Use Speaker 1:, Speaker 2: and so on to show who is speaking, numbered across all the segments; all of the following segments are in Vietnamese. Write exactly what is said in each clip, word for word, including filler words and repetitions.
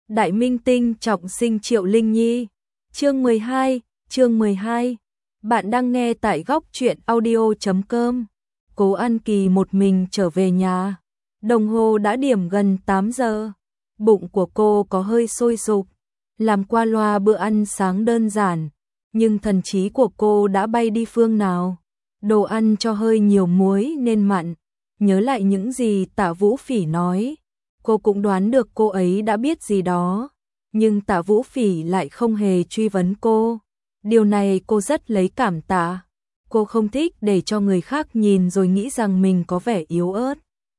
Speaker 1: Đại minh tinh trọng sinh Triệu Linh Nhi. Chương mười hai, chương mười hai. Bạn đang nghe tại góc truyện audio chấm com. Cố An Kỳ một mình trở về nhà. Đồng hồ đã điểm gần tám giờ. Bụng của cô có hơi sôi sục. Làm qua loa bữa ăn sáng đơn giản, nhưng thần trí của cô đã bay đi phương nào. Đồ ăn cho hơi nhiều muối nên mặn. Nhớ lại những gì Tạ Vũ Phỉ nói, cô cũng đoán được cô ấy đã biết gì đó, nhưng Tạ Vũ Phỉ lại không hề truy vấn cô. Điều này cô rất lấy cảm tạ. Cô không thích để cho người khác nhìn rồi nghĩ rằng mình có vẻ yếu ớt.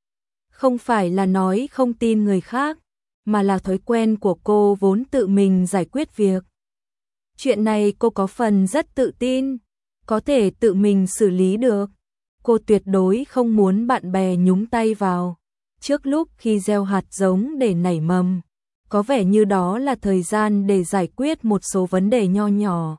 Speaker 1: Không phải là nói không tin người khác, mà là thói quen của cô vốn tự mình giải quyết việc. Chuyện này cô có phần rất tự tin, có thể tự mình xử lý được. Cô tuyệt đối không muốn bạn bè nhúng tay vào. Trước lúc khi gieo hạt giống để nảy mầm, có vẻ như đó là thời gian để giải quyết một số vấn đề nho nhỏ.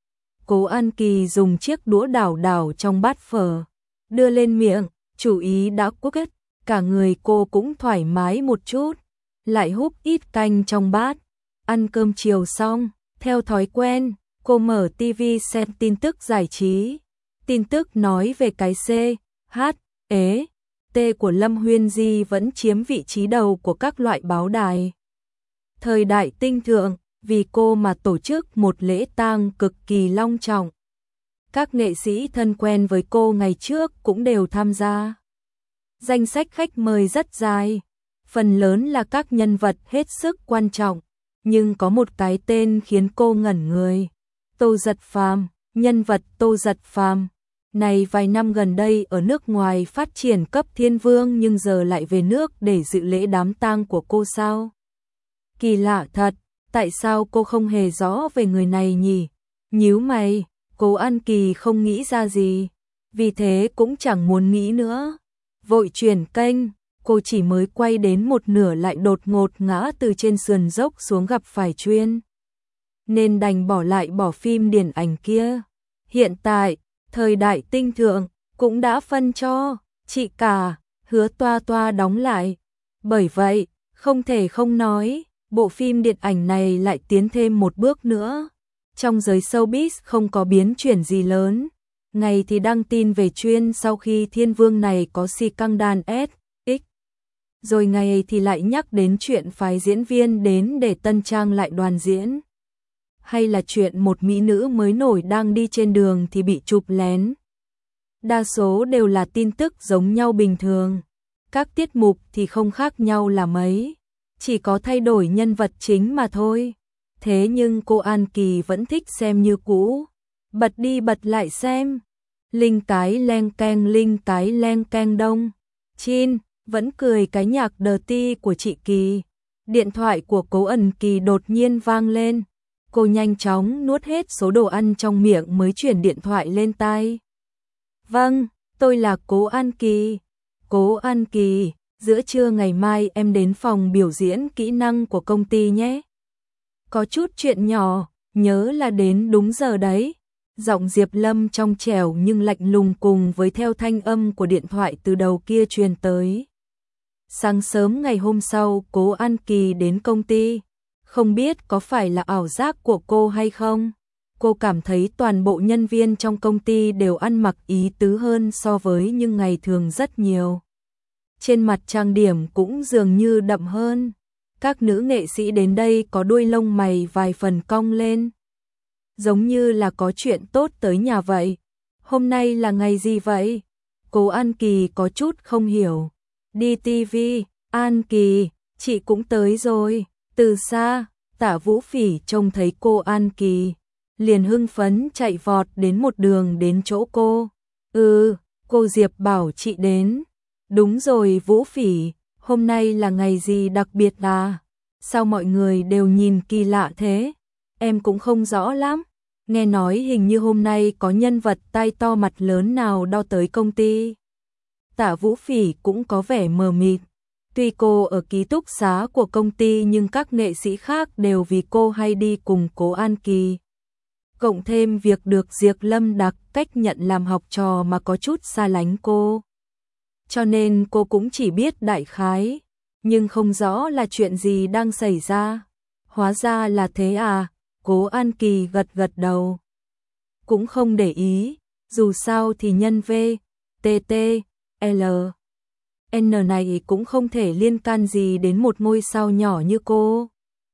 Speaker 1: Cố An Kỳ dùng chiếc đũa đảo đảo trong bát phở, đưa lên miệng, chủ ý đã kết, cả người cô cũng thoải mái một chút, lại húp ít canh trong bát. Ăn cơm chiều xong, theo thói quen, cô mở ti vi xem tin tức giải trí. Tin tức nói về cái C, H, E, T của Lâm Huyên Di vẫn chiếm vị trí đầu của các loại báo đài. Thời đại tinh thượng, vì cô mà tổ chức một lễ tang cực kỳ long trọng. Các nghệ sĩ thân quen với cô ngày trước cũng đều tham gia. Danh sách khách mời rất dài, phần lớn là các nhân vật hết sức quan trọng, nhưng có một cái tên khiến cô ngẩn người. Tô Giật Phàm, nhân vật Tô Giật Phàm này vài năm gần đây ở nước ngoài phát triển cấp thiên vương nhưng giờ lại về nước để dự lễ đám tang của cô sao? Kỳ lạ thật, tại sao cô không hề rõ về người này nhỉ? Nhíu mày, Cố An Kỳ không nghĩ ra gì, vì thế cũng chẳng muốn nghĩ nữa. Vội chuyển kênh, cô chỉ mới quay đến một nửa lại đột ngột ngã từ trên sườn dốc xuống gặp phải Chuyên, nên đành bỏ lại bỏ phim điện ảnh kia. Hiện tại, thời đại tinh thượng cũng đã phân cho chị cả Hứa Toa Toa đóng lại. Bởi vậy, không thể không nói, bộ phim điện ảnh này lại tiến thêm một bước nữa. Trong giới showbiz không có biến chuyển gì lớn. Ngày thì đăng tin về Chuyên sau khi thiên vương này có si căng đàn S X. Rồi ngày thì lại nhắc đến chuyện phái diễn viên đến để tân trang lại đoàn diễn. Hay là chuyện một mỹ nữ mới nổi đang đi trên đường thì bị chụp lén. Đa số đều là tin tức giống nhau bình thường. Các tiết mục thì không khác nhau là mấy, chỉ có thay đổi nhân vật chính mà thôi. Thế nhưng cô An Kỳ vẫn thích xem như cũ, bật đi bật lại xem. Linh cái leng keng linh cái leng keng đông. Chin, vẫn cười cái nhạc đờ ti của chị Kỳ. Điện thoại của Cố Ẩn Kỳ đột nhiên vang lên. Cô nhanh chóng nuốt hết số đồ ăn trong miệng mới chuyển điện thoại lên tai. Vâng, tôi là Cố An Kỳ. Cố An Kỳ, giữa trưa ngày mai em đến phòng biểu diễn kỹ năng của công ty nhé. Có chút chuyện nhỏ, nhớ là đến đúng giờ đấy. Giọng Diệp Lâm trong trẻo nhưng lạnh lùng cùng với theo thanh âm của điện thoại từ đầu kia truyền tới. Sáng sớm ngày hôm sau, Cố An Kỳ đến công ty. Không biết có phải là ảo giác của cô hay không? Cô cảm thấy toàn bộ nhân viên trong công ty đều ăn mặc ý tứ hơn so với những ngày thường rất nhiều. Trên mặt trang điểm cũng dường như đậm hơn. Các nữ nghệ sĩ đến đây có đuôi lông mày vài phần cong lên, giống như là có chuyện tốt tới nhà vậy. Hôm nay là ngày gì vậy? Cố An Kỳ có chút không hiểu. Đi ti vi, An Kỳ, chị cũng tới rồi. Từ xa, Tạ Vũ Phỉ trông thấy cô An Kỳ, liền hưng phấn chạy vọt đến một đường đến chỗ cô. Ừ, cô Diệp bảo chị đến. Đúng rồi Vũ Phỉ, hôm nay là ngày gì đặc biệt à? Sao mọi người đều nhìn kỳ lạ thế? Em cũng không rõ lắm. Nghe nói hình như hôm nay có nhân vật tai to mặt lớn nào đo tới công ty. Tạ Vũ Phỉ cũng có vẻ mờ mịt. Tuy cô ở ký túc xá của công ty nhưng các nghệ sĩ khác đều vì cô hay đi cùng Cố An Kỳ. Cộng thêm việc được Diệp Lâm đặc cách nhận làm học trò mà có chút xa lánh cô. Cho nên cô cũng chỉ biết đại khái, nhưng không rõ là chuyện gì đang xảy ra. Hóa ra là thế à, Cố An Kỳ gật gật đầu. Cũng không để ý, dù sao thì nhân V, T T, L, N này cũng không thể liên can gì đến một ngôi sao nhỏ như cô.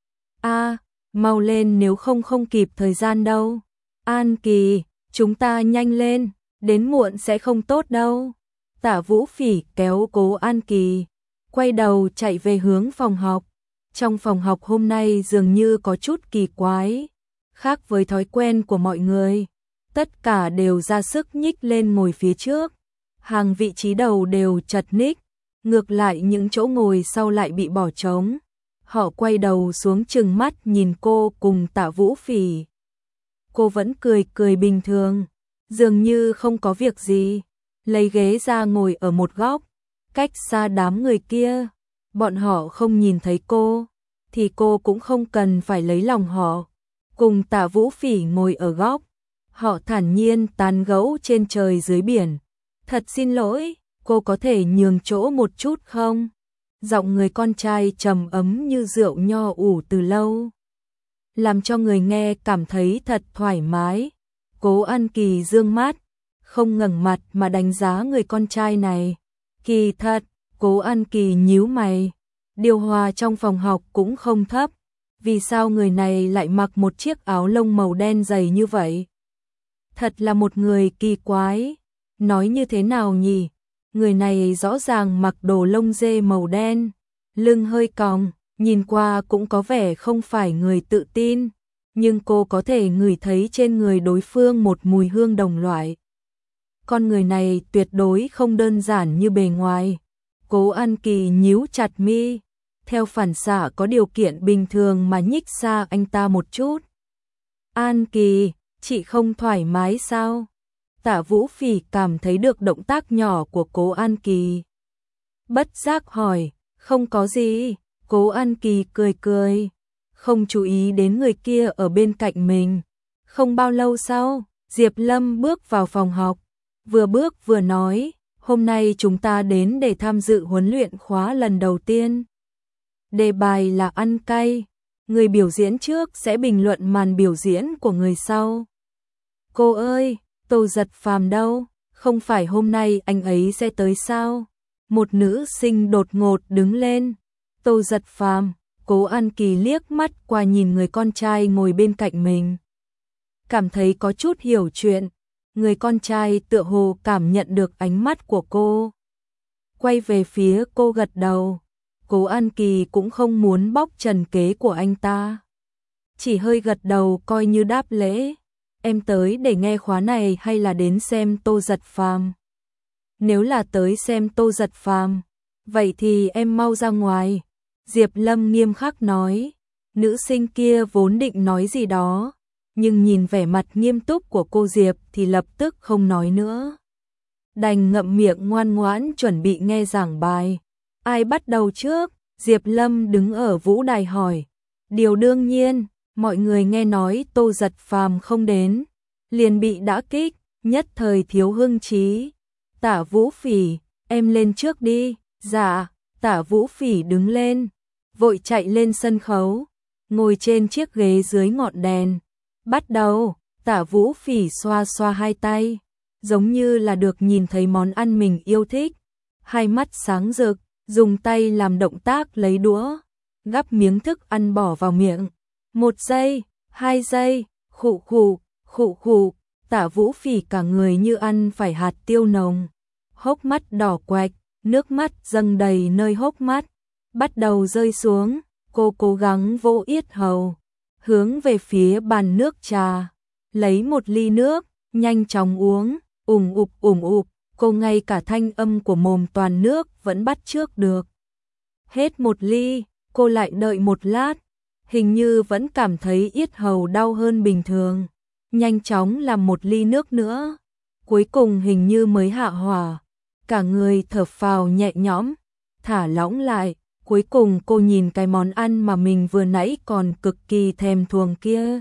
Speaker 1: A, mau lên nếu không không kịp thời gian đâu. An Kỳ, chúng ta nhanh lên, đến muộn sẽ không tốt đâu. Tả Vũ Phỉ kéo Cố An Kỳ, quay đầu chạy về hướng phòng học. Trong phòng học hôm nay dường như có chút kỳ quái, khác với thói quen của mọi người. Tất cả đều ra sức nhích lên ngồi phía trước, hàng vị trí đầu đều chật ních, ngược lại những chỗ ngồi sau lại bị bỏ trống. Họ quay đầu xuống trừng mắt nhìn cô cùng Tạ Vũ Phỉ. Cô vẫn cười cười bình thường, dường như không có việc gì, lấy ghế ra ngồi ở một góc, cách xa đám người kia. Bọn họ không nhìn thấy cô, thì cô cũng không cần phải lấy lòng họ. Cùng Tạ Vũ Phỉ ngồi ở góc, họ thản nhiên tán gẫu trên trời dưới biển. Thật xin lỗi, cô có thể nhường chỗ một chút không? Giọng người con trai trầm ấm như rượu nho ủ từ lâu, làm cho người nghe cảm thấy thật thoải mái. Cố An Kỳ dương mắt, không ngẩng mặt mà đánh giá người con trai này. Kỳ thật, Cố An Kỳ nhíu mày, điều hòa trong phòng học cũng không thấp, vì sao người này lại mặc một chiếc áo lông màu đen dày như vậy? Thật là một người kỳ quái, nói như thế nào nhỉ? Người này rõ ràng mặc đồ lông dê màu đen, lưng hơi còng, nhìn qua cũng có vẻ không phải người tự tin, nhưng cô có thể ngửi thấy trên người đối phương một mùi hương đồng loại. Con người này tuyệt đối không đơn giản như bề ngoài. Cố An Kỳ nhíu chặt mi, theo phản xạ có điều kiện bình thường mà nhích xa anh ta một chút. An Kỳ, chị không thoải mái sao? Tạ Vũ Phỉ cảm thấy được động tác nhỏ của Cố An Kỳ, bất giác hỏi. Không có gì. Cố An Kỳ cười cười, không chú ý đến người kia ở bên cạnh mình. Không bao lâu sau, Diệp Lâm bước vào phòng học, vừa bước vừa nói, hôm nay chúng ta đến để tham dự huấn luyện khóa lần đầu tiên. Đề bài là ăn cay, người biểu diễn trước sẽ bình luận màn biểu diễn của người sau. Cô ơi, Tô Giật Phàm đâu? Không phải hôm nay anh ấy sẽ tới sao? Một nữ sinh đột ngột đứng lên. Tô Giật Phàm. Cố An Kỳ liếc mắt qua nhìn người con trai ngồi bên cạnh mình, cảm thấy có chút hiểu chuyện. Người con trai tựa hồ cảm nhận được ánh mắt của cô, quay về phía cô gật đầu. Cố An Kỳ cũng không muốn bóc trần kế của anh ta, chỉ hơi gật đầu coi như đáp lễ. Em tới để nghe khóa này hay là đến xem Tô Giật Phàm? Nếu là tới xem Tô Giật Phàm, vậy thì em mau ra ngoài. Diệp Lâm nghiêm khắc nói. Nữ sinh kia vốn định nói gì đó, nhưng nhìn vẻ mặt nghiêm túc của cô Diệp thì lập tức không nói nữa, đành ngậm miệng ngoan ngoãn chuẩn bị nghe giảng bài. Ai bắt đầu trước? Diệp Lâm đứng ở vũ đài hỏi. Điều đương nhiên, mọi người nghe nói Tô Giật Phàm không đến, liền bị đả kích, nhất thời thiếu hưng trí. Tả Vũ Phỉ, em lên trước đi. Dạ. Tả Vũ Phỉ đứng lên, vội chạy lên sân khấu, ngồi trên chiếc ghế dưới ngọn đèn. Bắt đầu. Tả Vũ Phỉ xoa xoa hai tay, giống như là được nhìn thấy món ăn mình yêu thích, hai mắt sáng rực, dùng tay làm động tác lấy đũa, gắp miếng thức ăn bỏ vào miệng. Một giây, hai giây, khụ khụ, khụ khụ. Tả Vũ Phỉ cả người như ăn phải hạt tiêu nồng, hốc mắt đỏ quạch, nước mắt dâng đầy nơi hốc mắt, bắt đầu rơi xuống. Cô cố gắng vỗ yết hầu, hướng về phía bàn nước trà, lấy một ly nước, nhanh chóng uống, ủng ụp ủng ụp. Cô ngay cả thanh âm của mồm toàn nước vẫn bắt chước được. Hết một ly, cô lại đợi một lát, hình như vẫn cảm thấy yết hầu đau hơn bình thường, nhanh chóng làm một ly nước nữa, cuối cùng hình như mới hạ hỏa, cả người thở phào nhẹ nhõm, thả lỏng lại. Cuối cùng cô nhìn cái món ăn mà mình vừa nãy còn cực kỳ thèm thuồng kia,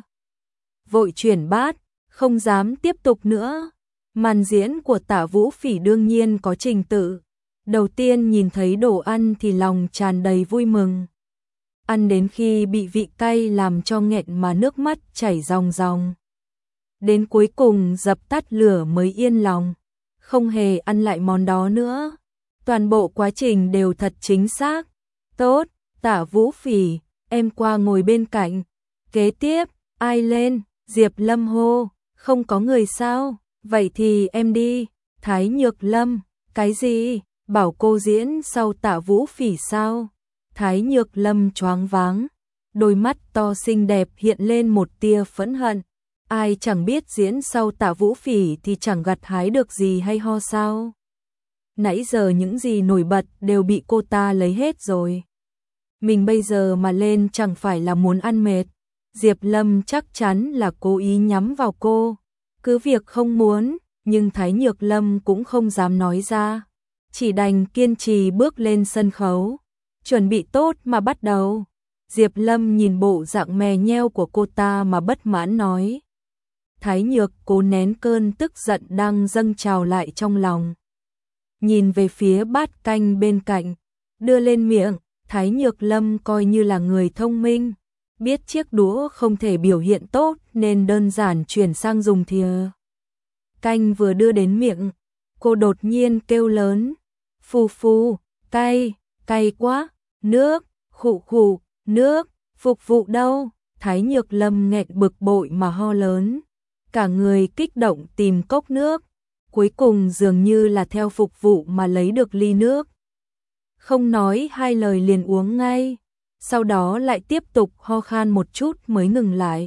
Speaker 1: vội chuyển bát, không dám tiếp tục nữa. Màn diễn của Tả Vũ Phỉ đương nhiên có trình tự. Đầu tiên nhìn thấy đồ ăn thì lòng tràn đầy vui mừng. ăn đến khi bị vị cay làm cho nghẹn mà nước mắt chảy ròng ròng. Đến cuối cùng dập tắt lửa mới yên lòng, không hề ăn lại món đó nữa. Toàn bộ quá trình đều thật chính xác. Tốt, Tả Vũ Phỉ, em qua ngồi bên cạnh. Kế tiếp, ai lên? Diệp Lâm hô, không có người sao? Vậy thì em đi. Thái Nhược Lâm, cái gì? Bảo cô diễn sau Tả Vũ Phỉ sao? Thái Nhược Lâm choáng váng, đôi mắt to xinh đẹp hiện lên một tia phẫn hận. Ai chẳng biết diễn sau Tả Vũ Phỉ thì chẳng gặt hái được gì hay ho sao? Nãy giờ những gì nổi bật đều bị cô ta lấy hết rồi. Mình bây giờ mà lên chẳng phải là muốn ăn mệt. Diệp Lâm chắc chắn là cố ý nhắm vào cô. Cứ việc không muốn, nhưng Thái Nhược Lâm cũng không dám nói ra. Chỉ đành kiên trì bước lên sân khấu. Chuẩn bị tốt mà bắt đầu. Diệp Lâm nhìn bộ dạng mè nheo của cô ta mà bất mãn nói. Thái Nhược cố nén cơn tức giận đang dâng trào lại trong lòng. Nhìn về phía bát canh bên cạnh, đưa lên miệng. Thái Nhược Lâm coi như là người thông minh, biết chiếc đũa không thể biểu hiện tốt nên đơn giản chuyển sang dùng thìa. Canh vừa đưa đến miệng, cô đột nhiên kêu lớn. Phù phù, cay, cay quá, nước, khụ khụ, nước, phục vụ đâu? Thái Nhược Lâm nghẹn bực bội mà ho lớn. Cả người kích động tìm cốc nước, cuối cùng dường như là theo phục vụ mà lấy được ly nước. Không nói hai lời liền uống ngay, sau đó lại tiếp tục ho khan một chút mới ngừng lại.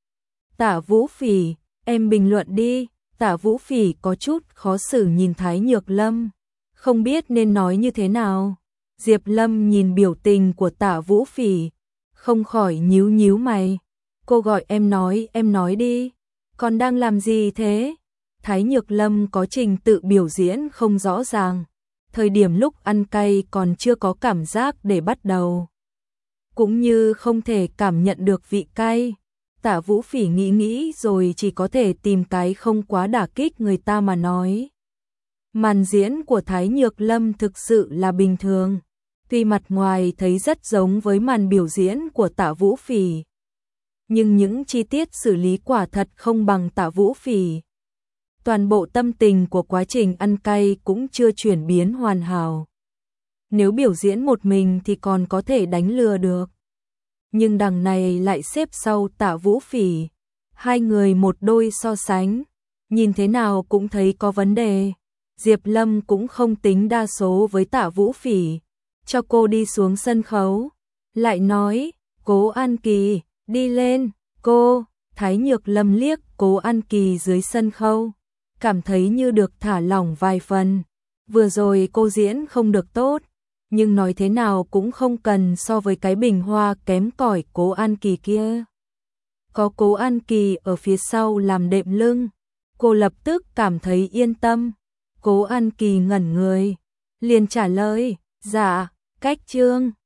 Speaker 1: Tả Vũ Phỉ, em bình luận đi. Tả Vũ Phỉ có chút khó xử nhìn Thái Nhược Lâm, không biết nên nói như thế nào. Diệp Lâm nhìn biểu tình của Tả Vũ Phỉ, không khỏi nhíu nhíu mày. Cô gọi em nói, em nói đi. Còn đang làm gì thế? Thái Nhược Lâm có trình tự biểu diễn không rõ ràng. Thời điểm lúc ăn cay còn chưa có cảm giác để bắt đầu. Cũng như không thể cảm nhận được vị cay. Tả Vũ Phỉ nghĩ nghĩ rồi chỉ có thể tìm cái không quá đả kích người ta mà nói. Màn diễn của Thái Nhược Lâm thực sự là bình thường. Tuy mặt ngoài thấy rất giống với màn biểu diễn của Tả Vũ Phỉ, nhưng những chi tiết xử lý quả thật không bằng Tả Vũ Phỉ. Toàn bộ tâm tình của quá trình ăn cay cũng chưa chuyển biến hoàn hảo. Nếu biểu diễn một mình thì còn có thể đánh lừa được. Nhưng đằng này lại xếp sau Tả Vũ Phỉ. Hai người một đôi so sánh, nhìn thế nào cũng thấy có vấn đề. Diệp Lâm cũng không tính đa số với Tả Vũ Phỉ, cho cô đi xuống sân khấu. Lại nói, Cố An Kỳ, đi lên, cô. Thái Nhược Lâm liếc Cố An Kỳ dưới sân khấu, cảm thấy như được thả lỏng vài phần. Vừa rồi cô diễn không được tốt, nhưng nói thế nào cũng không cần so với cái bình hoa kém cỏi Cố An Kỳ kia. Có Cố An Kỳ ở phía sau làm đệm lưng, cô lập tức cảm thấy yên tâm. Cố An Kỳ ngẩn người, liền trả lời, dạ, cách chương.